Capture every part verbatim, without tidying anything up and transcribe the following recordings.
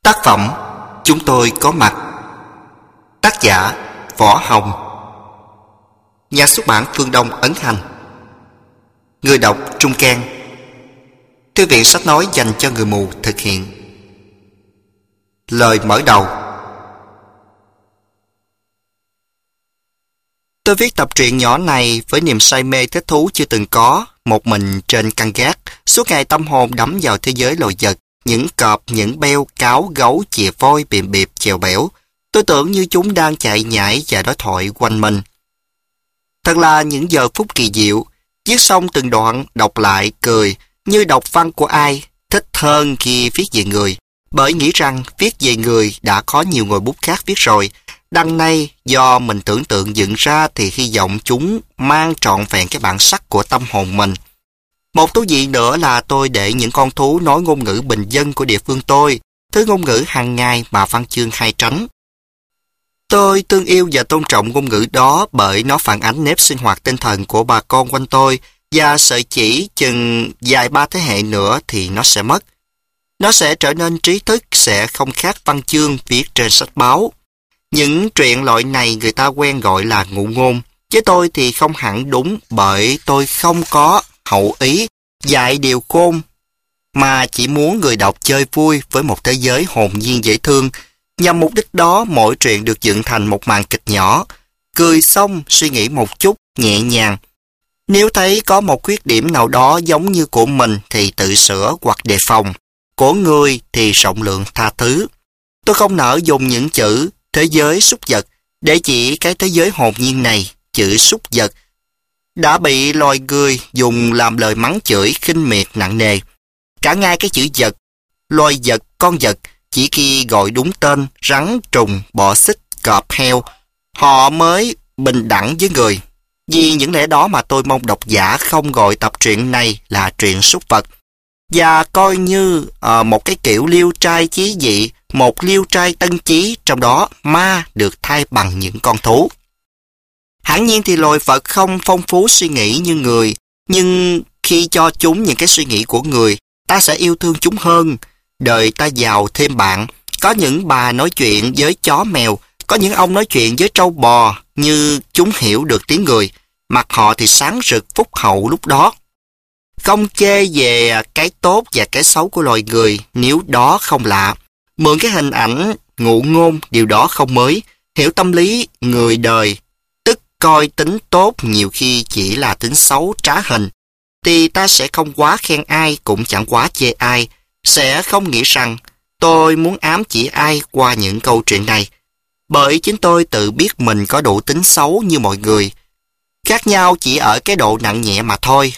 Tác phẩm Chúng tôi có mặt. Tác giả Võ Hồng. Nhà xuất bản Phương Đông ấn hành. Người đọc Trung Can. Thư viện sách nói dành cho người mù thực hiện. Lời mở đầu. Tôi viết tập truyện nhỏ này với niềm say mê thích thú chưa từng có, một mình trên căn gác, suốt ngày tâm hồn đắm vào thế giới loài vật, những cọp, những beo, cáo, gấu, chìa voi, bìm biệp, chèo bẻo. Tôi tưởng như chúng đang chạy nhảy và đối thoại quanh mình. Thật là những giờ phút kỳ diệu, viết xong từng đoạn, đọc lại, cười, như đọc văn của ai, thích hơn khi viết về người, bởi nghĩ rằng viết về người đã có nhiều ngòi bút khác viết rồi. Đằng này, do mình tưởng tượng dựng ra thì hy vọng chúng mang trọn vẹn cái bản sắc của tâm hồn mình. Một thú vị nữa là tôi để những con thú nói ngôn ngữ bình dân của địa phương tôi, thứ ngôn ngữ hàng ngày mà văn chương hay tránh. Tôi thương yêu và tôn trọng ngôn ngữ đó bởi nó phản ánh nếp sinh hoạt tinh thần của bà con quanh tôi, và sợi chỉ chừng vài ba thế hệ nữa thì nó sẽ mất. Nó sẽ trở nên trí thức, sẽ không khác văn chương viết trên sách báo. Những truyện loại này người ta quen gọi là ngụ ngôn, với tôi thì không hẳn đúng, bởi tôi không có hậu ý dạy điều khôn, mà chỉ muốn người đọc chơi vui với một thế giới hồn nhiên dễ thương. Nhằm mục đích đó, mỗi truyện được dựng thành một màn kịch nhỏ, cười xong suy nghĩ một chút, nhẹ nhàng. Nếu thấy có một khuyết điểm nào đó giống như của mình thì tự sửa hoặc đề phòng, của người thì rộng lượng tha thứ. Tôi không nỡ dùng những chữ thế giới súc vật để chỉ cái thế giới hồn nhiên này. Chữ súc vật đã bị loài người dùng làm lời mắng chửi khinh miệt nặng nề. Cả ngay cái chữ vật, loài vật, con vật, chỉ khi gọi đúng tên rắn, trùng, bọ xích, cọp, heo, họ mới bình đẳng với người. Vì những lẽ đó mà tôi mong độc giả không gọi tập truyện này là truyện súc vật, và coi như uh, một cái kiểu liêu trai chí dị, một liêu trai tân chí, trong đó ma được thay bằng những con thú. Hẳn nhiên thì loài vật không phong phú suy nghĩ như người, nhưng khi cho chúng những cái suy nghĩ của người, ta sẽ yêu thương chúng hơn. Đời ta giàu thêm bạn, có những bà nói chuyện với chó mèo, có những ông nói chuyện với trâu bò, như chúng hiểu được tiếng người, mặt họ thì sáng rực phúc hậu lúc đó. Không chê về cái tốt và cái xấu của loài người, nếu đó không lạ. Mượn cái hình ảnh ngụ ngôn, điều đó không mới. Hiểu tâm lý người đời, tức coi tính tốt nhiều khi chỉ là tính xấu trá hình, thì ta sẽ không quá khen ai, cũng chẳng quá chê ai, sẽ không nghĩ rằng tôi muốn ám chỉ ai qua những câu chuyện này, bởi chính tôi tự biết mình có đủ tính xấu như mọi người, khác nhau chỉ ở cái độ nặng nhẹ mà thôi.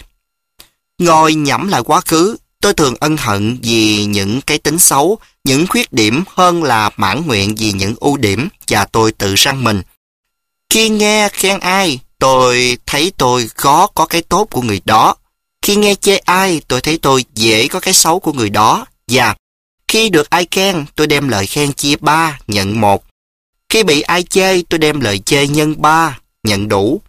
Ngồi nhẩm lại quá khứ, tôi thường ân hận vì những cái tính xấu, những khuyết điểm hơn là mãn nguyện vì những ưu điểm, và tôi tự răng mình. Khi nghe khen ai, tôi thấy tôi khó có cái tốt của người đó. Khi nghe chê ai, tôi thấy tôi dễ có cái xấu của người đó. Và khi được ai khen, tôi đem lời khen chia ba, nhận một. Khi bị ai chê, tôi đem lời chê nhân ba, nhận đủ.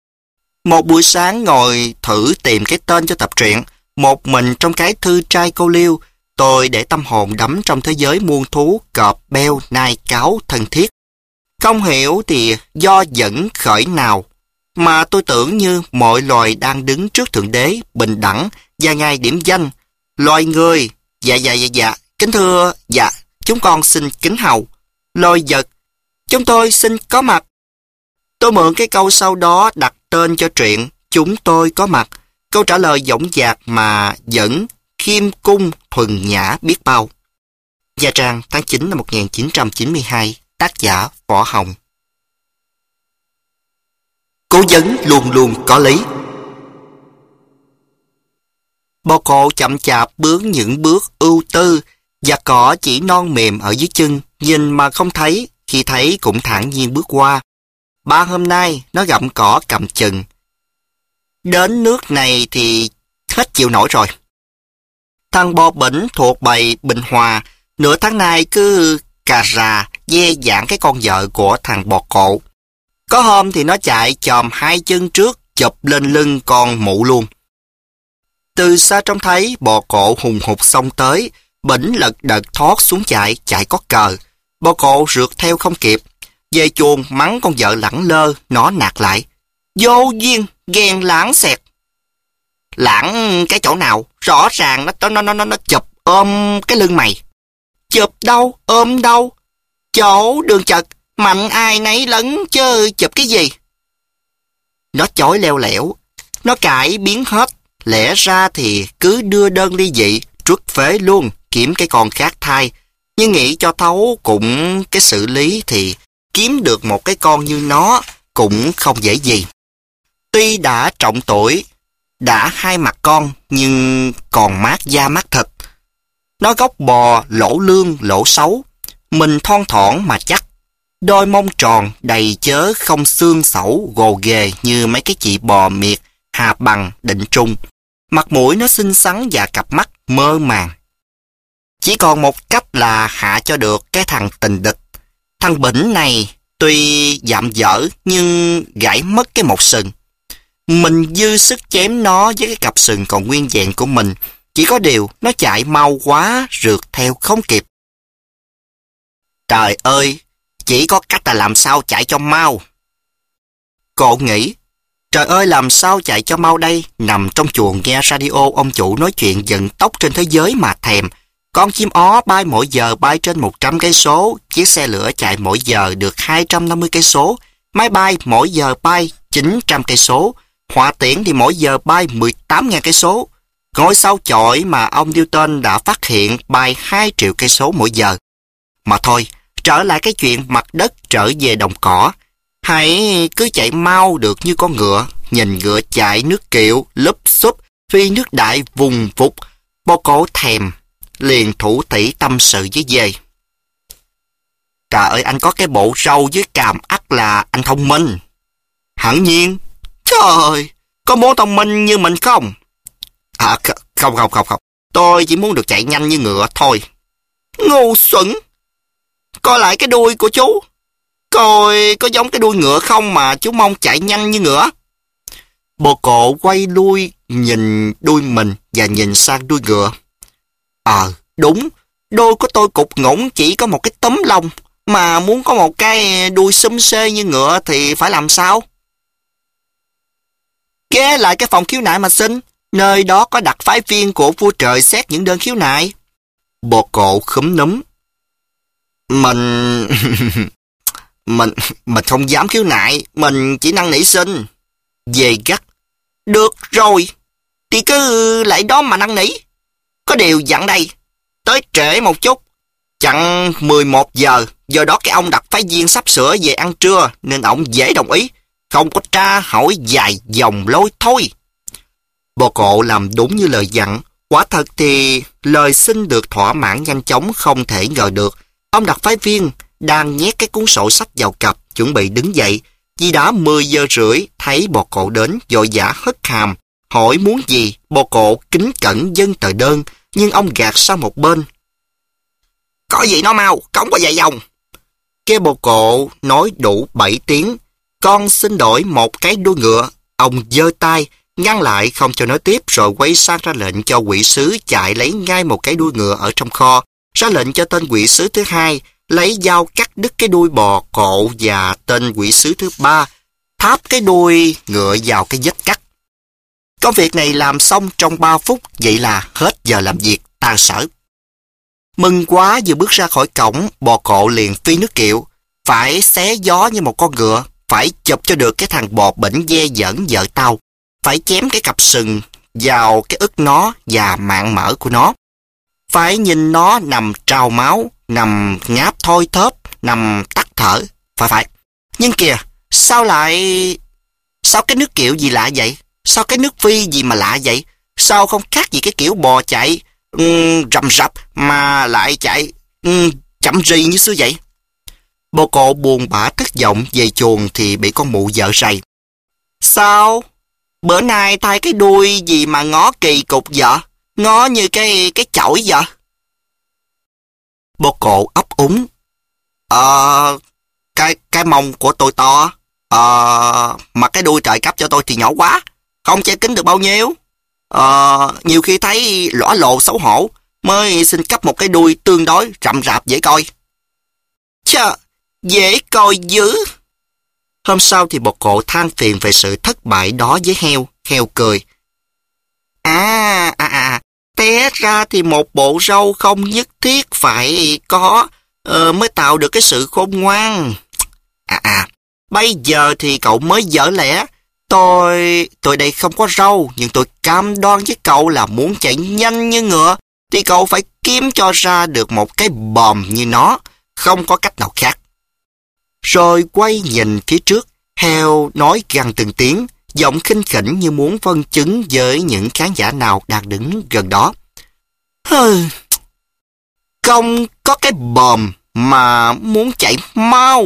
Một buổi sáng ngồi thử tìm cái tên cho tập truyện, một mình trong cái thư trai câu liêu, tôi để tâm hồn đắm trong thế giới muôn thú, cọp, beo, nai, cáo, thân thiết. Không hiểu thì do dẫn khởi nào, mà tôi tưởng như mọi loài đang đứng trước Thượng Đế, bình đẳng, và Ngài điểm danh. Loài người, dạ dạ dạ dạ, kính thưa, dạ, chúng con xin kính hầu. Loài vật, chúng tôi xin có mặt. Tôi mượn cái câu sau đó đặt tên cho truyện Chúng tôi có mặt. Câu trả lời dõng dạc mà vẫn khiêm cung thuần nhã biết bao. Nha Trang, tháng chín năm một nghìn chín trăm chín mươi hai, tác giả Võ Hồng. Cố vấn luôn luôn có lý. Bò cộ chậm chạp bướng những bước ưu tư, và cỏ chỉ non mềm ở dưới chân, nhìn mà không thấy, khi thấy cũng thản nhiên bước qua. Ba hôm nay nó gặm cỏ cầm chừng. Đến nước này thì hết chịu nổi rồi. Thằng bò bỉnh thuộc bầy Bình Hòa, nửa tháng nay cứ cà rà ve vãn cái con vợ của thằng bò cộ. Có hôm thì nó chạy chòm hai chân trước, chụp lên lưng con mụ luôn. Từ xa trông thấy bò cộ hùng hục xông tới, Bỉnh lật đật thoát xuống chạy, chạy có cờ. Bò cộ rượt theo không kịp. Về chuồng mắng con vợ lẳng lơ, nó nạt lại. Vô duyên, ghen lãng xẹt. Lãng cái chỗ nào? Rõ ràng nó nó nó nó, nó chụp ôm cái lưng mày. Chụp đâu? Ôm đâu? Chỗ đường chật, mạnh ai nấy lấn chứ chụp cái gì? Nó chối leo lẻo, nó cãi biến hết. Lẽ ra thì cứ đưa đơn ly dị, truất phế luôn, kiếm cái con khác thay. Nhưng nghĩ cho thấu cũng cái xử lý thì kiếm được một cái con như nó cũng không dễ gì. Tuy đã trọng tuổi, đã hai mặt con, nhưng còn mát da mát thịt. Nó gốc bò, lỗ lương, lỗ xấu, mình thon thỏn mà chắc. Đôi mông tròn, đầy chớ không xương sẩu, gồ ghề như mấy cái chị bò miệt, Hà Bằng, Định Trung. Mặt mũi nó xinh xắn và cặp mắt mơ màng. Chỉ còn một cách là hạ cho được cái thằng tình địch. Thằng Bỉnh này tuy dạm dở nhưng gãy mất cái một sừng. Mình dư sức chém nó với cái cặp sừng còn nguyên vẹn của mình. Chỉ có điều nó chạy mau quá, rượt theo không kịp. Trời ơi, chỉ có cách là làm sao chạy cho mau. Cậu nghĩ, trời ơi làm sao chạy cho mau đây, nằm trong chuồng nghe radio ông chủ nói chuyện vận tốc trên thế giới mà thèm. Con chim ó bay mỗi giờ bay trên một trăm cây số, chiếc xe lửa chạy mỗi giờ được hai trăm năm mươi cây số, máy bay mỗi giờ bay chín trăm cây số, hỏa tiễn thì mỗi giờ bay mười tám nghìn cây số. Ngôi sao chổi mà ông Newton đã phát hiện bay hai triệu cây số mỗi giờ. Mà thôi, trở lại cái chuyện mặt đất trở về đồng cỏ. Hãy cứ chạy mau được như con ngựa, nhìn ngựa chạy nước kiệu, lúp xúp, phi nước đại vùng vụt. Bò cổ thèm, liền thủ tỉ tâm sự với dê. Trời ơi, anh có cái bộ râu với càm ắt là anh thông minh. Hẳn nhiên. Trời ơi, có muốn thông minh như mình không? À, không, không, không, không. Tôi chỉ muốn được chạy nhanh như ngựa thôi. Ngu xuẩn. Coi lại cái đuôi của chú. Coi có giống cái đuôi ngựa không mà chú mong chạy nhanh như ngựa. Bồ cộ quay lui nhìn đuôi mình và nhìn sang đuôi ngựa. Ờ, à, đúng. Đuôi của tôi cục ngủng chỉ có một cái tấm lông. Mà muốn có một cái đuôi xum xê như ngựa thì phải làm sao? Ghé lại cái phòng khiếu nại mà xin. Nơi đó có đặc phái viên của vua trời xét những đơn khiếu nại. Bồ cộ khúm núm. Mình... mình... Mình không dám khiếu nại. Mình chỉ năn nỉ xin. Về gắt. Được rồi. Thì cứ lại đó mà năn nỉ. Có điều dặn đây. Tới trễ một chút. Chặn mười một giờ. Giờ đó cái ông đặc phái viên sắp sửa về ăn trưa. Nên ổng dễ đồng ý. Không có tra hỏi dài dòng lôi thôi. Bồ cộ làm đúng như lời dặn. Quả thật thì lời xin được thỏa mãn nhanh chóng không thể ngờ được. Ông đặc phái viên đang nhét cái cuốn sổ sách vào cặp, chuẩn bị đứng dậy. Vì đã mười giờ rưỡi, thấy bồ cộ đến, vội vã hất hàm. Hỏi muốn gì, bồ cộ kính cẩn dâng tờ đơn, nhưng ông gạt sang một bên. Có gì nó mau, không có dài dòng. Cái bồ cộ nói đủ bảy tiếng. Con xin đổi một cái đuôi ngựa. Ông giơ tay, ngăn lại không cho nói tiếp, rồi quay sang ra lệnh cho quỷ sứ chạy lấy ngay một cái đuôi ngựa ở trong kho. Ra lệnh cho tên quỷ sứ thứ hai lấy dao cắt đứt cái đuôi bò cộ, và tên quỷ sứ thứ ba tháp cái đuôi ngựa vào cái vết cắt. Công việc này làm xong trong ba phút, vậy là hết giờ làm việc, tan sở. Mừng quá, vừa bước ra khỏi cổng, bò cộ liền phi nước kiệu, phải xé gió như một con ngựa, phải chụp cho được cái thằng bò bỉnh dê dẫn vợ tao, phải chém cái cặp sừng vào cái ức nó và mạng mỡ của nó, phải nhìn nó nằm trào máu, nằm ngáp thôi thớp, nằm tắt thở, phải phải. Nhưng kìa, sao lại... Sao cái nước kiệu gì lạ vậy? Sao cái nước phi gì mà lạ vậy? Sao không khác gì cái kiểu bò chạy um, rầm rập mà lại chạy um, chậm rì như xưa vậy? Bồ cộ buồn bã thất vọng về chuồng thì bị con mụ vợ rầy. Sao? Bữa nay thay cái đuôi gì mà ngó kỳ cục vợ? Ngó như cái cái chổi vậy? Bồ cộ ấp úng. Ờ... Cái, cái mông của tôi to. Ờ... Mà cái đuôi trời cấp cho tôi thì nhỏ quá. Không che kính được bao nhiêu. Ờ... Nhiều khi thấy lõa lồ xấu hổ. mới xin cấp một cái đuôi tương đối rậm rạp dễ coi. Chà, dễ coi dữ. Hôm sau thì bồ cộ than phiền về sự thất bại đó với heo. Heo cười. À, à, à, té ra thì một bộ râu không nhất thiết phải có uh, mới tạo được cái sự khôn ngoan. À, à, bây giờ thì cậu mới dở lẽ. Tôi, tôi đây không có râu, nhưng tôi cam đoan với cậu là muốn chạy nhanh như ngựa, thì cậu phải kiếm cho ra được một cái bòm như nó, không có cách nào khác. Rồi quay nhìn phía trước, heo nói gằn từng tiếng, giọng khinh khỉnh như muốn phân chứng với những khán giả nào đang đứng gần đó. Hừ, không có cái bòm mà muốn chạy mau.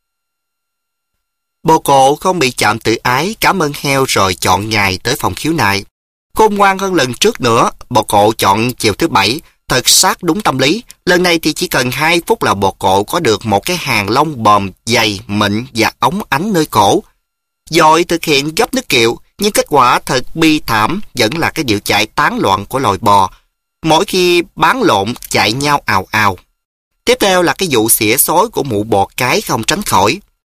Bồ cộ không bị chạm tự ái, cảm ơn heo rồi chọn ngày tới phòng khiếu nại. Khôn ngoan hơn lần trước nữa, bồ cộ chọn chiều thứ bảy, thật sát đúng tâm lý. Lần này thì chỉ cần hai phút là bồ cộ có được một cái hàng lông bòm dày, mịn và óng ánh nơi cổ. Rồi thực hiện gấp nước kiệu, nhưng kết quả thật bi thảm vẫn là cái điệu chạy tán loạn của loài bò. Mỗi khi bán lộn chạy nhau ào ào. Tiếp theo là cái vụ xỉa xối của mụ bò cái không tránh khỏi.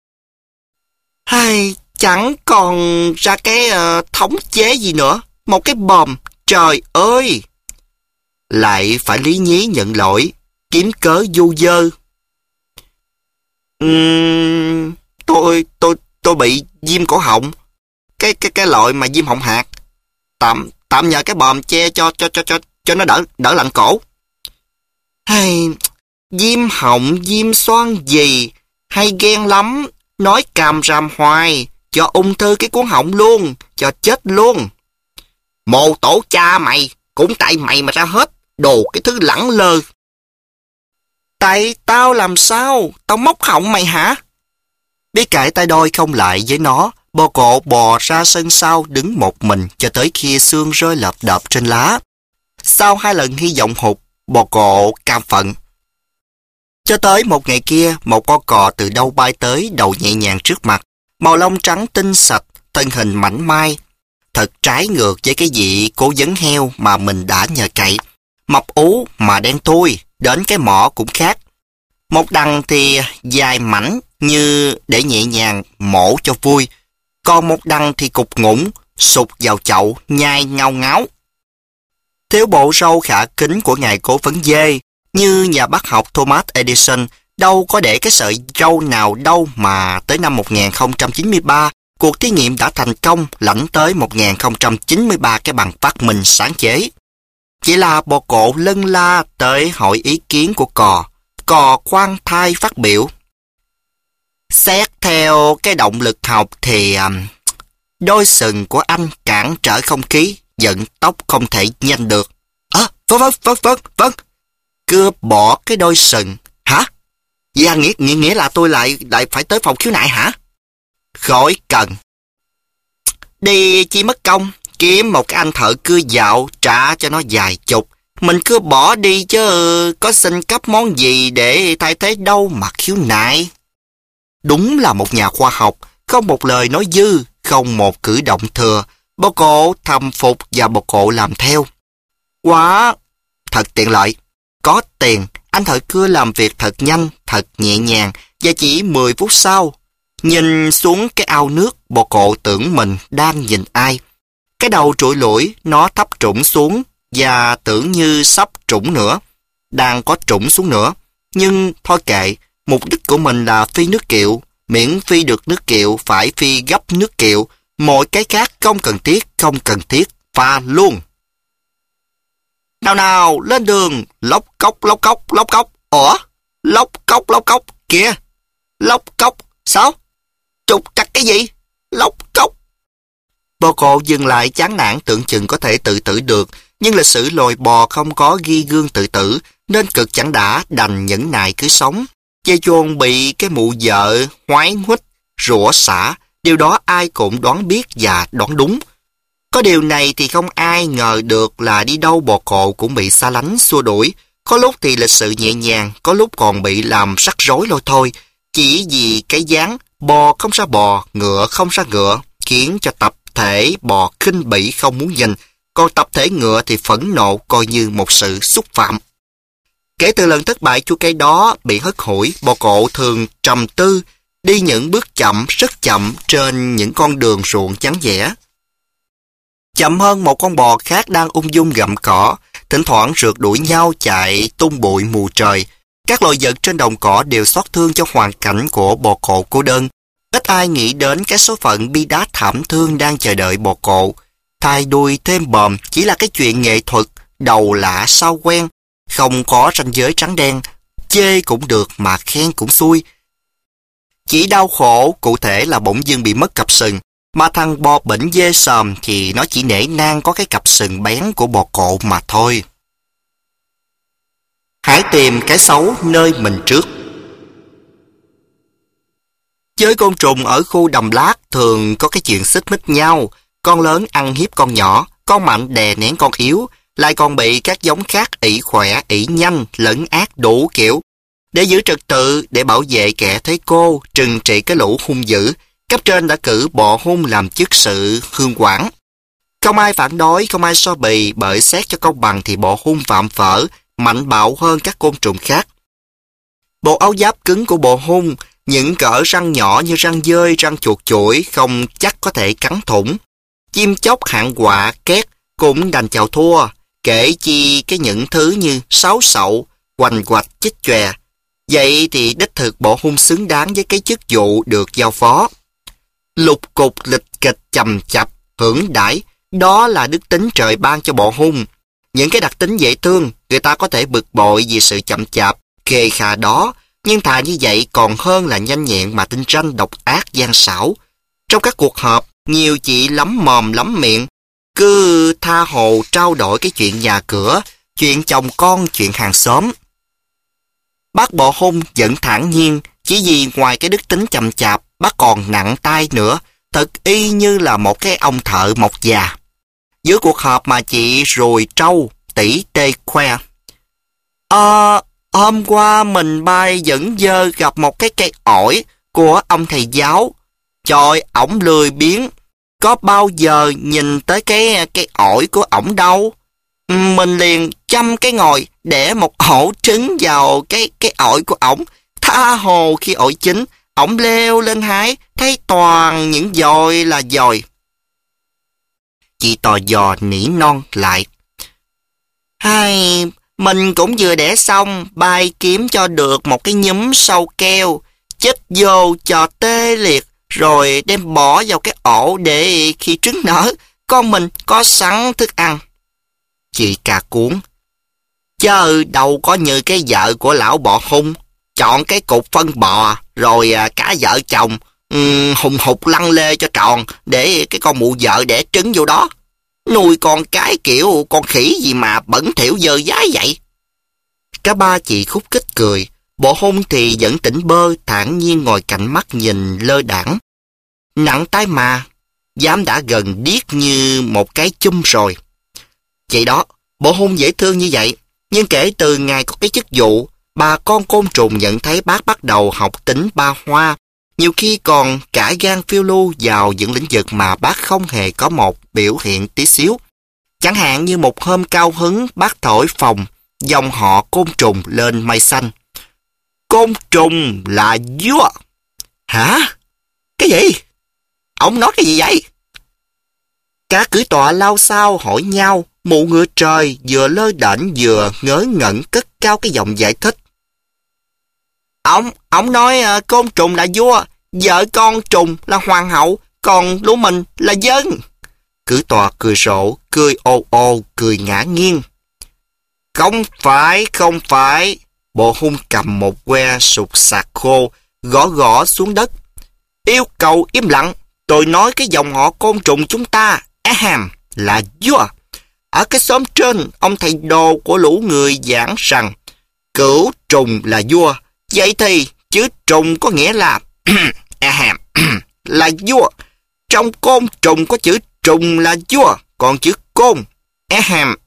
Hay, chẳng còn ra cái uh, thống chế gì nữa. Một cái bòm, trời ơi! Lại phải lý nhí nhận lỗi, kiếm cớ du dơ. Uhm, tôi, tôi, tôi bị viêm cổ họng. Cái, cái, cái loại mà viêm họng hạt. Tạm, tạm nhờ cái bòm che cho, cho, cho, cho, cho nó đỡ, đỡ lạnh cổ. Hay, viêm họng, viêm xoang gì, hay ghen lắm. Nói càm ràm hoài, cho ung thư cái cuốn họng luôn, cho chết luôn. Mồ tổ cha mày, cũng tại mày mà ra hết, đồ cái thứ lẳng lơ. Tại tao làm sao, tao móc họng mày hả? Biết cãi tay đôi không lại với nó, bồ cộ bò ra sân sau đứng một mình cho tới khi xương rơi lợp đợp trên lá. Sau hai lần hy vọng hụt, bồ cộ cam phận. Cho tới một ngày kia, một con cò từ đâu bay tới đầu nhẹ nhàng trước mặt, màu lông trắng tinh sạch, thân hình mảnh mai. Thật trái ngược với cái vị cố vấn heo mà mình đã nhờ cậy. Mập ú mà đen thui, đến cái mỏ cũng khác. Một đằng thì dài mảnh như để nhẹ nhàng mổ cho vui, còn một đằng thì cục ngủng, sụt vào chậu, nhai ngao ngáo. Thiếu bộ râu khả kính của ngài cố vấn dê, như nhà bác học Thomas Edison, đâu có để cái sợi râu nào đâu mà tới năm một nghìn không trăm chín mươi ba, cuộc thí nghiệm đã thành công lãnh tới một nghìn không trăm chín mươi ba cái bằng phát minh sáng chế. Chỉ là bồ cộ lân la tới hỏi ý kiến của cò. Cò khoan thai phát biểu. Xét theo cái động lực học thì um, đôi sừng của anh cản trở không khí, dẫn tốc không thể nhanh được. À, vâng vâng vâng vâng vâng. Cướp bỏ cái đôi sừng. Hả? Dạ, nghĩa, nghĩa, nghĩa là tôi lại lại phải tới phòng khiếu nại hả? Khỏi cần. Đi chi mất công, kiếm một cái anh thợ cưa dạo trả cho nó vài chục. Mình cứ bỏ đi chứ có xin cấp món gì để thay thế đâu mà khiếu nại. Đúng là một nhà khoa học, không một lời nói dư, không một cử động thừa. Bồ cộ thầm phục và bồ cộ làm theo. Quá thật tiện lợi. Có tiền, anh thợ cưa làm việc thật nhanh, thật nhẹ nhàng, và chỉ mười phút sau, nhìn xuống cái ao nước, bồ cộ tưởng mình đang nhìn ai. Cái đầu trụi lủi, nó thấp trũng xuống, và tưởng như sắp trũng nữa, đang có trũng xuống nữa. Nhưng thôi kệ, mục đích của mình là phi nước kiệu, miễn phi được nước kiệu phải phi gấp nước kiệu, mọi cái khác không cần thiết, không cần thiết, pha luôn. Nào nào, lên đường, lóc cốc, lóc cốc, lóc cốc. Ủa? Lóc cốc, lóc cốc, kìa. Lóc cốc, sao? Trục trặc cái gì? Lóc cốc. Bồ cộ dừng lại chán nản tưởng chừng có thể tự tử được, nhưng lịch sử loài bò không có ghi gương tự tử, nên cực chẳng đã đành nhẫn nại cứ sống. Dây chuông bị cái mụ vợ hoái huých, rủa xả, điều đó ai cũng đoán biết và đoán đúng. Có điều này thì không ai ngờ được là đi đâu bò cộ cũng bị xa lánh, xua đuổi. Có lúc thì lịch sự nhẹ nhàng, có lúc còn bị làm rắc rối lôi thôi. Chỉ vì cái dáng bò không ra bò, ngựa không ra ngựa, khiến cho tập thể bò khinh bỉ không muốn nhìn. còn tập thể ngựa thì phẫn nộ coi như một sự xúc phạm. Kể từ lần thất bại chua cay đó bị hất hủi, bò cộ thường trầm tư, đi những bước chậm, rất chậm trên những con đường ruộng vắng vẻ. Chậm hơn một con bò khác đang ung dung gặm cỏ, thỉnh thoảng rượt đuổi nhau chạy tung bụi mù trời. Các loài vật trên đồng cỏ đều xót thương cho hoàn cảnh của bò cộ cô đơn. Ít ai nghĩ đến cái số phận bi đát thảm thương đang chờ đợi bò cộ. Thay đuôi thêm bờm chỉ là cái chuyện nghệ thuật, đầu lạ sau quen, không có ranh giới trắng đen, chê cũng được mà khen cũng xui. Chỉ đau khổ cụ thể là bỗng dưng bị mất cặp sừng, mà thằng bò bệnh dê sòm thì nó chỉ nể nang có cái cặp sừng bén của bò cộ mà thôi. Hãy tìm cái xấu nơi mình trước. Chơi côn trùng ở khu đầm lát thường có cái chuyện xích mích nhau, con lớn ăn hiếp con nhỏ, con mạnh đè nén con yếu, lại còn bị các giống khác ỷ khỏe, ỷ nhanh, lẫn ác đủ kiểu. Để giữ trật tự, để bảo vệ kẻ thế cô, trừng trị cái lũ hung dữ, cấp trên đã cử bọ hung làm chức sự hương quản. Không ai phản đối, không ai so bì, bởi xét cho công bằng thì bọ hung phạm phở, mạnh bạo hơn các côn trùng khác. Bộ áo giáp cứng của bọ hung, những cỡ răng nhỏ như răng dơi, răng chuột chuỗi không chắc có thể cắn thủng. Chim chóc hạng quạ, két cũng đành chào thua, kể chi cái những thứ như sáo sậu, quành quạch, chích chòe. Vậy thì đích thực bọ hung xứng đáng với cái chức vụ được giao phó. Lục cục lịch kịch chầm chập, hưởng đãi, đó là đức tính trời ban cho bọ hung. Những cái đặc tính dễ thương, người ta có thể bực bội vì sự chậm chạp, khề khà đó, nhưng thà như vậy còn hơn là nhanh nhẹn mà tinh ranh độc ác gian xảo. Trong các cuộc họp, nhiều chị lắm mồm lắm miệng, cứ tha hồ trao đổi cái chuyện nhà cửa, chuyện chồng con, chuyện hàng xóm. Bác bọ hung vẫn thản nhiên, chỉ vì ngoài cái đức tính chậm chạp, bác còn nặng tay nữa, thật y như là một cái ông thợ mộc già. Giữa cuộc họp mà chị rồi trâu, tỉ tê khoe. Ờ, hôm qua mình bay dẫn dơ gặp một cái cây ổi của ông thầy giáo. Trời, ổng lười biếng, có bao giờ nhìn tới cái cây ổi của ổng đâu. Mình liền chăm cái ngòi để một ổ trứng vào cái cái ổi của ổng. Tha hồ khi ổi chín, ổng leo lên hái, thấy toàn những dòi là dòi. Chị tò dò nỉ non lại. Hay, mình cũng vừa đẻ xong, bay kiếm cho được một cái nhúm sâu keo, chích vô cho tê liệt, rồi đem bỏ vào cái ổ để khi trứng nở, con mình có sẵn thức ăn. Chị cà cuốn. Chớ đâu có như cái vợ của lão bọ hung, chọn cái cục phân bò, rồi cả vợ chồng um, hùng hục lăn lê cho tròn, để cái con mụ vợ đẻ trứng vô đó. Nuôi con cái kiểu con khỉ gì mà bẩn thỉu dơ dái vậy. Cả ba chị khúc khích cười, bọ hung thì vẫn tỉnh bơ, thản nhiên ngồi cạnh mắt nhìn lơ đãng. Nặng tay mà, dám đã gần điếc như một cái chum rồi. Vậy đó, bọ hung dễ thương như vậy, nhưng kể từ ngày có cái chức vụ, bà con côn trùng nhận thấy bác bắt đầu học tính ba hoa, nhiều khi còn cả gan phiêu lưu vào những lĩnh vực mà bác không hề có một biểu hiện tí xíu. Chẳng hạn như một hôm cao hứng bác thổi phồng dòng họ côn trùng lên mây xanh. Côn trùng là vua. Hả? Cái gì? Ông nói cái gì vậy? Cả cử tọa lao xao hỏi nhau, mụ ngựa trời vừa lơ đễnh vừa ngớ ngẩn cất cao cái giọng giải thích. Ông, ông nói uh, côn trùng là vua, vợ con trùng là hoàng hậu, còn lũ mình là dân. Cử tọa cười rộ, cười ồ ồ, cười ngã nghiêng. Không phải, không phải. Bọ hung cầm một que sụt sạc khô, gõ gõ xuống đất. Yêu cầu im lặng, tôi nói cái dòng họ côn trùng chúng ta, ahem, là vua. Ở cái xóm trên, ông thầy đồ của lũ người giảng rằng cửu trùng là vua. Vậy thì chữ trùng có nghĩa là ahem, là vua. Trong côn trùng có chữ trùng là vua, còn chữ côn ahem.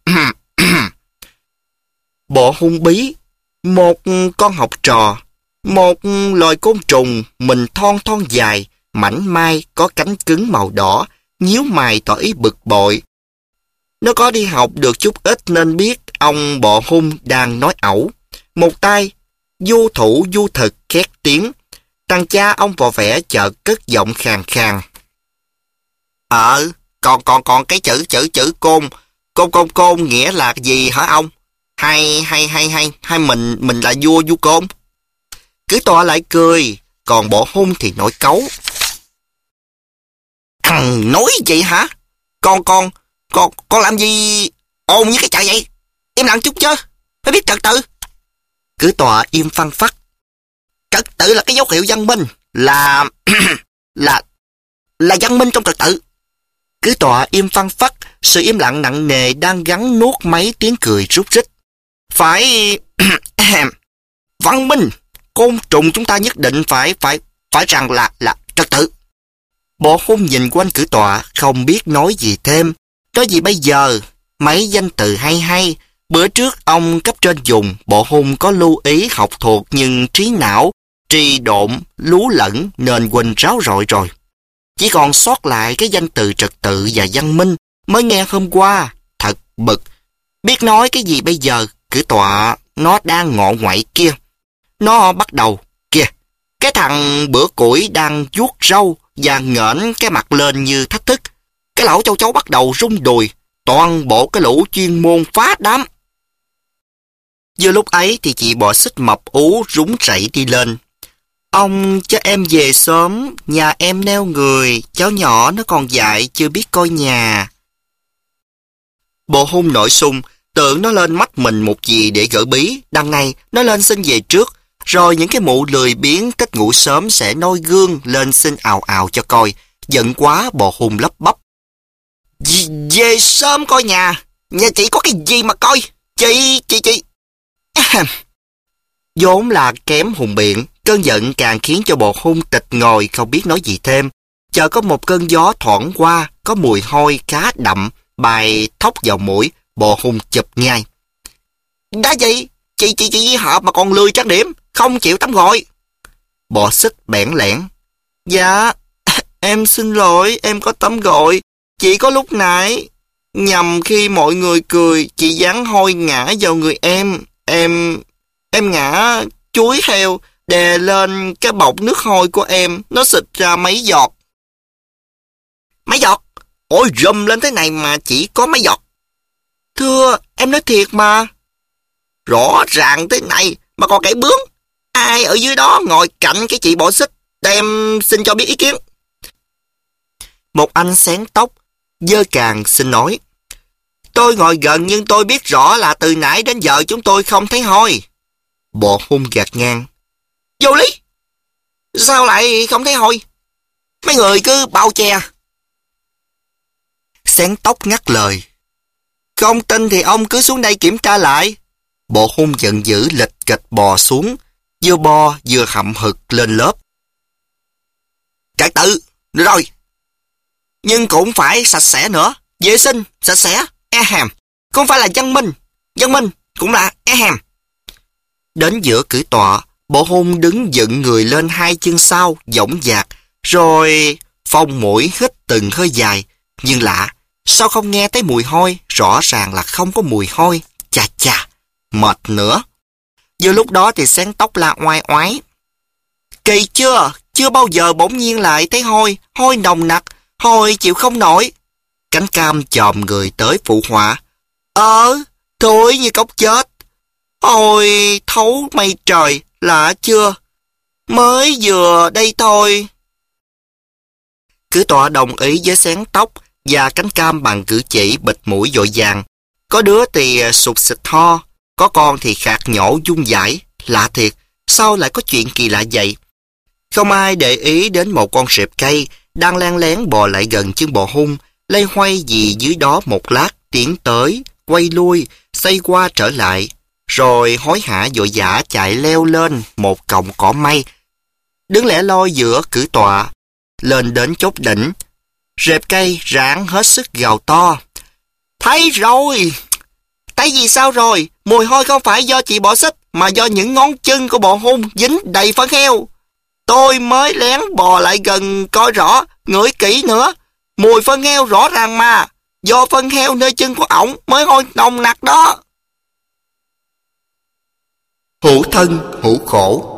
Bọ hung bí, một con học trò, một loài côn trùng mình thon thon dài, mảnh mai có cánh cứng màu đỏ, nhíu mày tỏ ý bực bội. Nó có đi học được chút ít nên biết ông bọ hung đang nói ẩu. Một tay, du thủ du thực khét tiếng. Thằng cha ông vò vẽ chợt cất giọng khàn khàn. Ờ, còn còn còn cái chữ chữ chữ côn, côn côn côn nghĩa là gì hả ông? Hay hay hay hay hay mình mình là vua du côn? Cứ tòa lại cười, còn bọ hung thì nổi cáu. Thằng nói vậy hả? Con con con con làm gì ồn như cái chợ vậy? Im lặng chút chứ, phải biết trật tự. Cứ tòa im phăng phắc. Trật tự là cái dấu hiệu văn minh, là là là văn minh trong trật tự. Cứ tòa im phăng phắc, sự im lặng nặng nề đang gắn nuốt mấy tiếng cười rút rít. Phải văn minh, côn trùng chúng ta nhất định phải phải phải rằng là là trật tự. Bộ hung nhìn quanh cử tọa, không biết nói gì thêm. Nói gì bây giờ? Mấy danh từ hay hay. Bữa trước ông cấp trên dùng, bộ hung có lưu ý học thuộc nhưng trí não, trì độn, lú lẫn nên quên ráo rọi rồi. Chỉ còn sót lại cái danh từ trật tự và văn minh mới nghe hôm qua. Thật bực. Biết nói cái gì bây giờ? Cử tọa nó đang ngọ ngoại kia. Nó bắt đầu, kìa, cái thằng bữa củi đang vuốt râu và nghển cái mặt lên như thách thức. Cái lão châu chấu bắt đầu rung đùi, toàn bộ cái lũ chuyên môn phá đám. Vừa lúc ấy thì chị bọ xích mập ú rúng rẩy đi lên. Ông cho em về sớm, nhà em neo người, cháu nhỏ nó còn dại chưa biết coi nhà. Bộ hung nổi sung, tưởng nó lên mắt mình một gì để gỡ bí, đằng này nó lên xin về trước, rồi những cái mụ lười biếng thích ngủ sớm sẽ noi gương lên xin ào ào cho coi. Giận quá bò hung lắp bắp. Về sớm coi nhà, nhà chị có cái gì mà coi, chị, chị, chị. Vốn là kém hùng biện, cơn giận càng khiến cho bò hung tịch ngồi không biết nói gì thêm. Chờ có một cơn gió thoảng qua, có mùi hôi khá đậm, bài thốc vào mũi, bò hung chụp ngay. Đã vậy, chị chị chị hợp mà còn lười trang điểm, không chịu tắm gội. Bọ xích bẽn lẽn. Dạ, em xin lỗi, em có tắm gội. Chỉ có lúc nãy, nhầm khi mọi người cười, chị dán hôi ngã vào người em. Em, em ngã chuối heo, đè lên cái bọc nước hôi của em, nó xịt ra mấy giọt. Mấy giọt? Ôi rùm lên thế này mà chỉ có mấy giọt. Thưa, em nói thiệt mà. Rõ ràng thế này mà còn cãi bướng. Ai ở dưới đó ngồi cạnh cái chị bọ xích, để em xin cho biết ý kiến. Một anh xén tóc, dơ càng xin nói. Tôi ngồi gần nhưng tôi biết rõ là từ nãy đến giờ chúng tôi không thấy hôi. Bọ hung gạt ngang. Vô lý! Sao lại không thấy hôi? Mấy người cứ bao che. Xén tóc ngắt lời. Không tin thì ông cứ xuống đây kiểm tra lại. Bộ hung giận dữ lịch kịch bò xuống, vừa bò vừa hậm hực lên lớp. Trật tự, được rồi. Nhưng cũng phải sạch sẽ nữa, vệ sinh, sạch sẽ, e hèm. Không phải là văn minh, văn minh cũng là e hèm. Đến giữa cử tọa, bộ hung đứng dựng người lên hai chân sau, dõng dạc, rồi phồng mũi hít từng hơi dài. Nhưng lạ, sao không nghe thấy mùi hôi? Rõ ràng là không có mùi hôi. Chà chà, mệt nữa. Vừa lúc đó thì xén tóc la oai oái. Kỳ chưa? Chưa bao giờ bỗng nhiên lại thấy hôi, hôi nồng nặc, hôi chịu không nổi. Cánh cam chồm người tới phụ họa. Ờ, thối như cốc chết. Ôi, thấu mây trời, lạ chưa? Mới vừa đây thôi. Cử tọa đồng ý với xén tóc và cánh cam bằng cử chỉ bịt mũi vội vàng. Có đứa thì sụt xịt ho, có con thì khạc nhổ dung dãi. Lạ thiệt, sao lại có chuyện kỳ lạ vậy? Không ai để ý đến một con sệp cây đang len lén bò lại gần chân bò hung, lây hoay gì dưới đó một lát, tiến tới, quay lui, xoay qua trở lại, rồi hối hả vội vã chạy leo lên một cọng cỏ mây, đứng lẻ loi giữa cử tọa. Lên đến chốt đỉnh, rệp cây ráng hết sức gào to. Thấy rồi! Thấy gì sao rồi? Mùi hôi không phải do chị bọ xích, mà do những ngón chân của bò hung dính đầy phân heo. Tôi mới lén bò lại gần coi rõ, ngửi kỹ nữa. Mùi phân heo rõ ràng mà. Do phân heo nơi chân của ổng mới hôi nồng nặc đó. Hữu thân hữu khổ.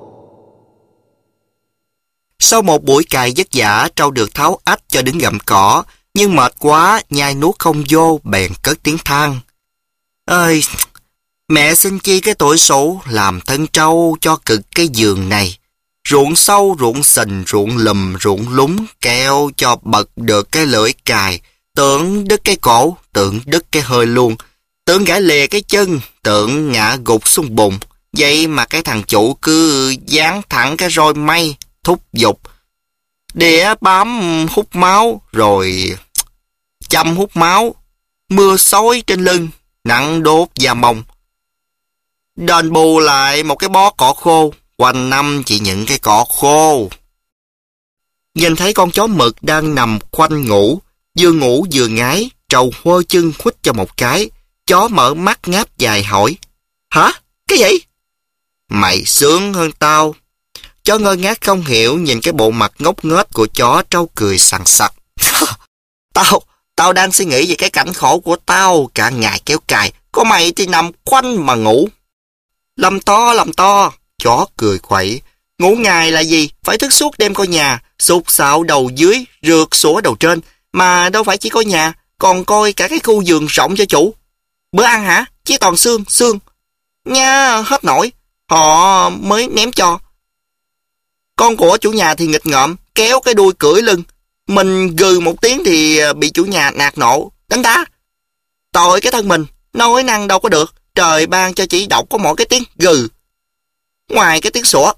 Sau một buổi cày vất vả, trâu được tháo ách cho đứng gặm cỏ, nhưng mệt quá, nhai nuốt không vô, bèn cất tiếng than. Ơi, mẹ xin chi cái tuổi sủ, làm thân trâu cho cực cái giường này. Ruộng sâu, ruộng sình, ruộng lùm, ruộng lúng, keo cho bật được cái lưỡi cài, tưởng đứt cái cổ, tưởng đứt cái hơi luôn, tưởng gãy lìa cái chân, tưởng ngã gục xuống bùn. Vậy mà cái thằng chủ cứ dán thẳng cái roi mây, thúc giục. Đĩa bám hút máu, rồi chăm hút máu, mưa xối trên lưng, nặng đốt da mông. Đền bù lại một cái bó cỏ khô, quanh năm chỉ những cái cỏ khô. Nhìn thấy con chó mực đang nằm khoanh ngủ, vừa ngủ vừa ngái, trâu hơ chân khuỵch cho một cái. Chó mở mắt ngáp dài hỏi, hả? Cái gì? Mày sướng hơn tao. Chó ngơ ngác không hiểu, nhìn cái bộ mặt ngốc nghếch của chó, trâu cười sằng sặc. Tao, tao đang suy nghĩ về cái cảnh khổ của tao, cả ngày kéo cày, có mày thì nằm khoanh mà ngủ. Làm to, làm to. Chó cười khuẩy. Ngủ ngày là gì? Phải thức suốt đêm coi nhà, sụt sạo đầu dưới, rượt sủa đầu trên. Mà đâu phải chỉ có nhà, còn coi cả cái khu vườn rộng cho chủ. Bữa ăn hả? Chỉ toàn xương, xương. Nha, hết nổi. Họ mới ném cho. Con của chủ nhà thì nghịch ngợm, kéo cái đuôi cưỡi lưng. Mình gừ một tiếng thì bị chủ nhà nạt nộ, đánh đá. Tội cái thân mình, nói năng đâu có được. Trời ban cho chỉ đọc có mỗi cái tiếng gừ, ngoài cái tiếng sủa.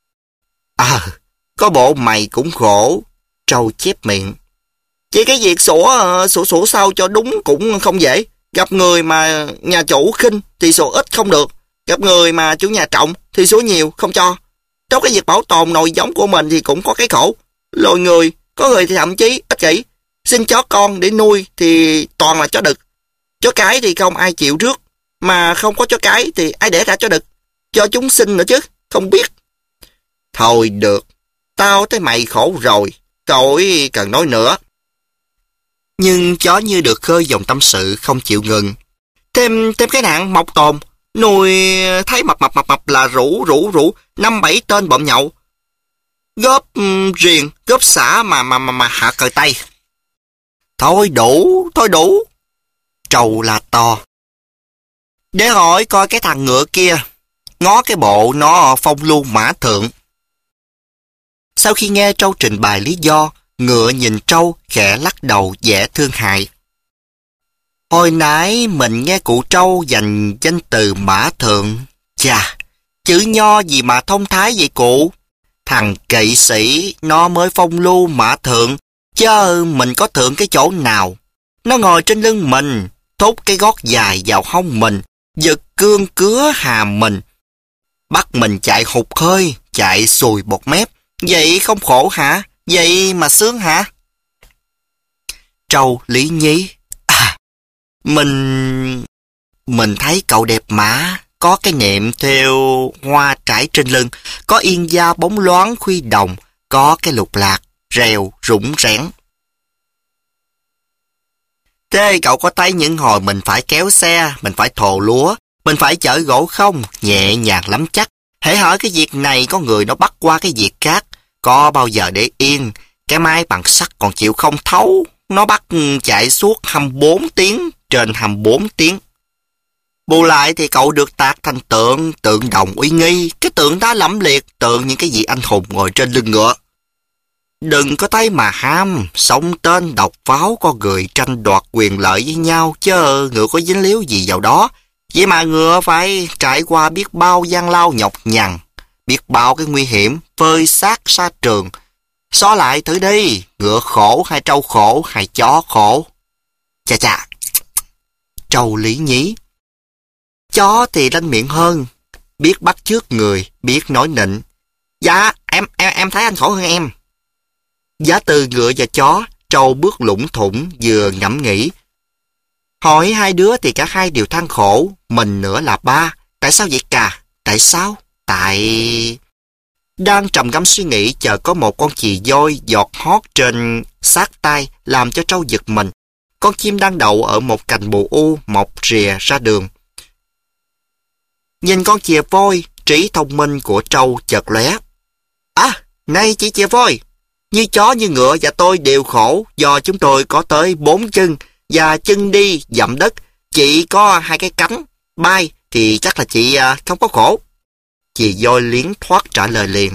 À, có bộ mày cũng khổ. Trâu chép miệng. Chỉ cái việc sủa, sủa sủa sao cho đúng cũng không dễ. Gặp người mà nhà chủ khinh thì sủa ít không được. Gặp người mà chủ nhà trọng thì sủa nhiều không cho. Trong cái việc bảo tồn nòi giống của mình thì cũng có cái khổ. Loài người, có người thì thậm chí ích kỷ. Xin chó con để nuôi thì toàn là chó đực. Chó cái thì không ai chịu rước. Mà không có chó cái thì ai để ra chó đực. Cho chúng sinh nữa chứ, không biết. Thôi được, tao thấy mày khổ rồi, khỏi cần nói nữa. Nhưng chó như được khơi dòng tâm sự không chịu ngừng. Thêm thêm cái nạn mọc tồn, nuôi thấy mập mập mập mập là rủ rủ rủ năm bảy tên bộm nhậu. Góp um, riêng, góp xả mà mà mà, mà hạ cờ tay. Thôi đủ, thôi đủ. Trâu là to. Để hỏi coi cái thằng ngựa kia, ngó cái bộ nó phong lưu mã thượng. Sau khi nghe trâu trình bày lý do, ngựa nhìn trâu khẽ lắc đầu vẻ thương hại. Hồi nãy mình nghe cụ trâu dành danh từ mã thượng. Chà, chữ nho gì mà thông thái vậy cụ? Thằng kỵ sĩ nó mới phong lưu mã thượng, chứ mình có thượng cái chỗ nào. Nó ngồi trên lưng mình, thúc cái gót dài vào hông mình, giật cương cứa hàm mình, bắt mình chạy hụt hơi, chạy sùi bọt mép. Vậy không khổ hả? Vậy mà sướng hả? Trâu lý nhí. À, mình... Mình thấy cậu đẹp mà. Có cái nệm theo hoa trải trên lưng, có yên da bóng loáng khuy đồng, có cái lục lạc, rèo, rủng rẽn. Thế cậu có thấy những hồi mình phải kéo xe, mình phải thồ lúa, mình phải chở gỗ không? Nhẹ nhàng lắm chắc. Hễ hỏi cái việc này có người nó bắt qua cái việc khác. Có bao giờ để yên, cái máy bằng sắt còn chịu không thấu. Nó bắt chạy suốt hai mươi bốn tiếng, trên hai mươi bốn tiếng. Bù lại thì cậu được tạc thành tượng, tượng đồng uy nghi, cái tượng đá lẫm liệt, tượng những cái vị anh hùng ngồi trên lưng ngựa. Đừng có thấy mà ham, sống tên độc pháo con người tranh đoạt quyền lợi với nhau, chứ ngựa có dính líu gì vào đó. Vậy mà ngựa phải trải qua biết bao gian lao nhọc nhằn, biết bao cái nguy hiểm, phơi xác xa trường. So lại thử đi, ngựa khổ hay trâu khổ hay chó khổ? Chà chà, trâu lý nhí. Chó thì lanh miệng hơn, biết bắt chước người, biết nói nịnh. Dạ, em em em thấy anh khổ hơn em. Giá từ ngựa và chó, trâu bước lủng thủng vừa ngẫm nghĩ. Hỏi hai đứa thì cả hai đều than khổ, mình nữa là ba. Tại sao vậy cả? Tại sao? Tại... Đang trầm ngâm suy nghĩ, chờ có một con chì voi giọt hót trên sát tai làm cho trâu giật mình. con chim đang đậu ở một cành bù u mọc rìa ra đường. Nhìn con chìa voi, trí thông minh của trâu chợt lóe. À, này chị chìa voi, như chó như ngựa và tôi đều khổ do chúng tôi có tới bốn chân và chân đi dặm đất. Chị có hai cái cánh bay thì chắc là chị à, không có khổ. Chị voi liến thoát trả lời liền.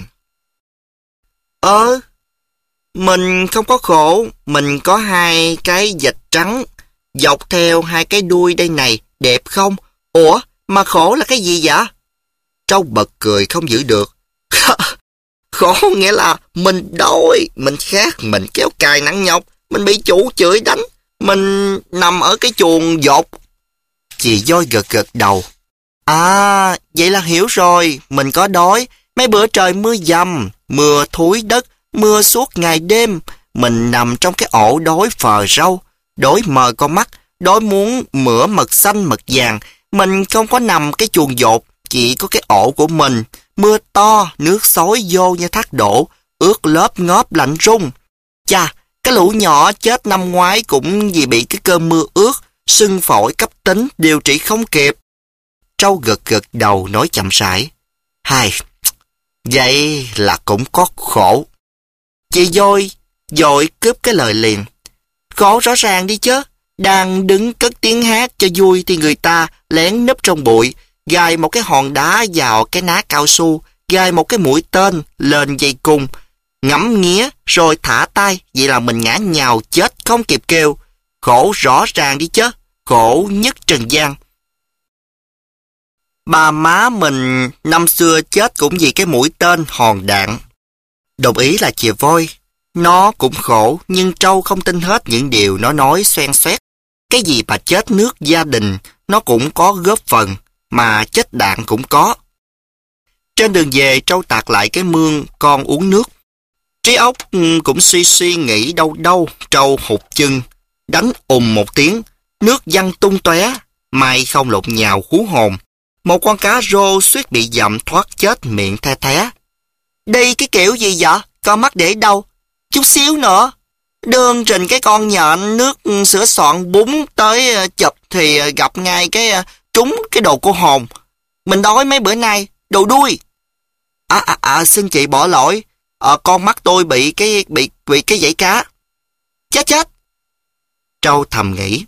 Ờ, mình không có khổ, mình có hai cái vạch trắng dọc theo hai cái đuôi đây này, đẹp không? Ủa, mà khổ là cái gì vậy? Trâu bật cười không giữ được. Khổ nghĩa là mình đói, mình khát, mình kéo cài nặng nhọc, mình bị chủ chửi đánh, mình nằm ở cái chuồng dột. Chị voi gật gật đầu. À, vậy là hiểu rồi, mình có đói. Mấy bữa trời mưa dầm, mưa thúi đất, mưa suốt ngày đêm. Mình nằm trong cái ổ đói phờ rau, đói mờ con mắt, đói muốn mửa mật xanh mật vàng. Mình không có nằm cái chuồng dột, chỉ có cái ổ của mình. Mưa to, nước xối vô như thác đổ, ướt lớp ngóp lạnh rung. Chà, cái lũ nhỏ chết năm ngoái cũng vì bị cái cơn mưa ướt, sưng phổi cấp tính, điều trị không kịp. Trâu gật gật đầu nói chậm rãi. Hai, vậy là cũng có khổ. Chị voi vội cướp cái lời liền. Khổ rõ ràng đi chứ. Đang đứng cất tiếng hát cho vui thì người ta lén núp trong bụi, gài một cái hòn đá vào cái ná cao su, gài một cái mũi tên lên dây cung, ngắm nghía rồi thả tay, vậy là mình ngã nhào chết không kịp kêu. Khổ rõ ràng đi chứ, khổ nhất trần gian. Bà má mình năm xưa chết cũng vì cái mũi tên hòn đạn. Đồng ý là chìa voi. Nó cũng khổ, nhưng trâu không tin hết những điều nó nói xoen xoét. Cái gì mà chết nước gia đình, nó cũng có góp phần, mà chết đạn cũng có. Trên đường về, trâu tạt lại cái mương con uống nước. Trí óc cũng suy suy nghĩ đâu đâu, trâu hụt chân, đánh ùm một tiếng, nước văng tung tóe, may không lộn nhào hú hồn. Một con cá rô suýt bị dặm thoát chết miệng the thé. Đi cái kiểu gì vậy? Con mắt để đâu? Chút xíu nữa. Đường trình cái con nhện nước sữa soạn bún tới chụp thì gặp ngay cái trúng cái đồ cô hồn. Mình đói mấy bữa nay, đồ đuôi. À, à, à xin chị bỏ lỗi. À, con mắt tôi bị cái bị bị cái dãy cá. Chết chết. Trâu thầm nghĩ.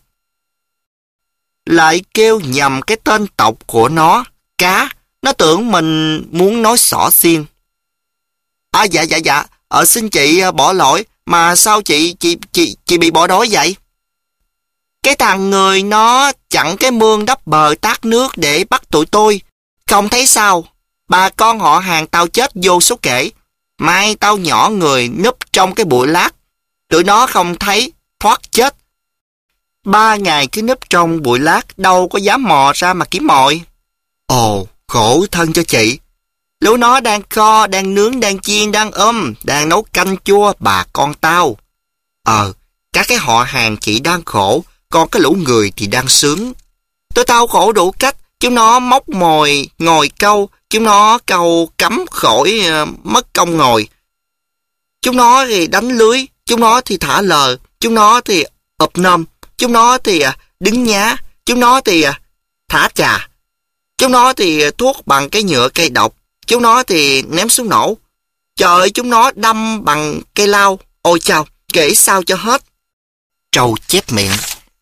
Lại kêu nhầm cái tên tộc của nó, cá. Nó tưởng mình muốn nói xỏ xiên. À dạ dạ dạ, ờ, xin chị bỏ lỗi, mà sao chị chị chị chị bị bỏ đói vậy? Cái thằng người nó chặn cái mương đắp bờ tát nước để bắt tụi tôi. Không thấy sao? Bà con họ hàng tao chết vô số kể. Mai tao nhỏ người núp trong cái bụi lát. Tụi nó không thấy, thoát chết. Ba ngày cứ núp trong bụi lát, đâu có dám mò ra mà kiếm mồi. Ồ, khổ thân cho chị. Lũ nó đang kho, đang nướng, đang chiên, đang ôm, đang nấu canh chua bà con tao. Ờ, các cái họ hàng chị đang khổ, còn cái lũ người thì đang sướng. Tụi tao khổ đủ cách, chúng nó móc mồi, ngồi câu, chúng nó câu cắm khỏi uh, mất công ngồi. Chúng nó thì đánh lưới, chúng nó thì thả lờ, chúng nó thì ập nôm, chúng nó thì uh, đứng nhá, chúng nó thì uh, thả trà, chúng nó thì thuốc bằng cái nhựa cây độc, chúng nó thì ném xuống nổ. Trời ơi, chúng nó đâm bằng cây lao. Ôi chao, kể sao cho hết. Trâu chép miệng.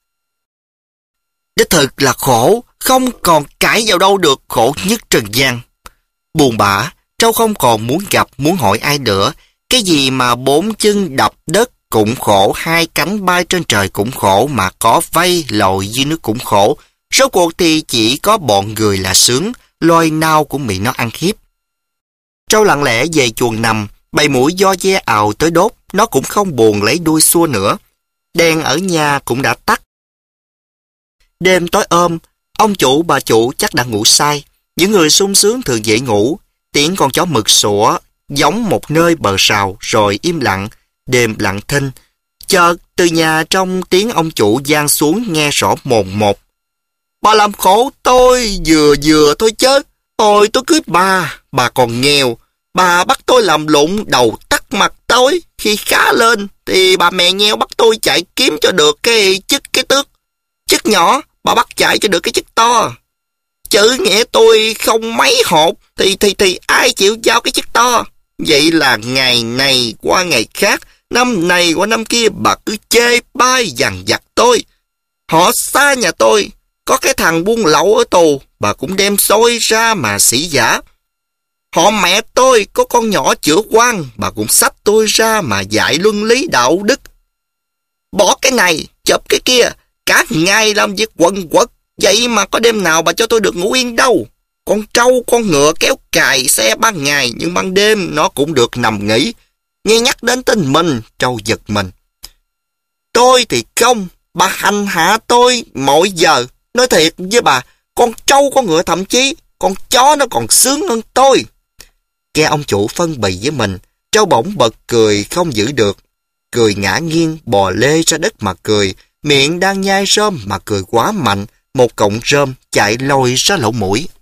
Đích thực là khổ, không còn cãi vào đâu được, khổ nhất trần gian. Buồn bã, Trâu không còn muốn gặp, muốn hỏi ai nữa. Cái gì mà bốn chân đập đất cũng khổ, hai cánh bay trên trời cũng khổ, mà có vây lội dưới nước cũng khổ. Rốt cuộc thì chỉ có bọn người là sướng, loài nào cũng bị nó ăn hiếp. Trâu lặng lẽ về chuồng nằm, bầy muỗi do ve ào tới đốt, nó cũng không buồn lấy đuôi xua nữa. Đèn ở nhà cũng đã tắt. Đêm tối ôm, ông chủ bà chủ chắc đã ngủ say. Những người sung sướng thường dễ ngủ. Tiếng con chó mực sủa giống một nơi bờ rào rồi im lặng, đêm lặng thinh. Chợt từ nhà trong tiếng ông chủ vang xuống nghe rõ mồn một. Bà làm khổ tôi vừa vừa thôi chứ. Hồi tôi cưới bà, bà còn nghèo. Bà bắt tôi làm lụng đầu tắt mặt tối. Khi khá lên thì bà mẹ nheo bắt tôi chạy kiếm cho được cái chức cái tước. Chức nhỏ, bà bắt chạy cho được cái chức to. Chữ nghĩa tôi không mấy hột, thì thì thì ai chịu giao cái chức to. Vậy là ngày này qua ngày khác, năm này qua năm kia, bà cứ chê bai dằn vặt tôi. Họ xa nhà tôi, có cái thằng buôn lậu ở tù, bà cũng đem xôi ra mà sĩ giả. Họ mẹ tôi có con nhỏ chữa quan, bà cũng xách tôi ra mà dạy luân lý đạo đức. Bỏ cái này, chụp cái kia, cả ngày làm việc quần quật, vậy mà có đêm nào bà cho tôi được ngủ yên đâu. Con trâu, con ngựa kéo cày xe ban ngày, nhưng ban đêm nó cũng được nằm nghỉ. Nghe nhắc đến tên mình, trâu giật mình. Tôi thì không, bà hành hạ tôi mỗi giờ. Nói thiệt với bà, con trâu, con ngựa, thậm chí con chó nó còn sướng hơn tôi. Nghe ông chủ phân bì với mình, trâu bỗng bật cười không giữ được. Cười ngã nghiêng, bò lê ra đất mà cười, miệng đang nhai rơm mà cười quá mạnh, một cọng rơm chạy lôi ra lỗ mũi.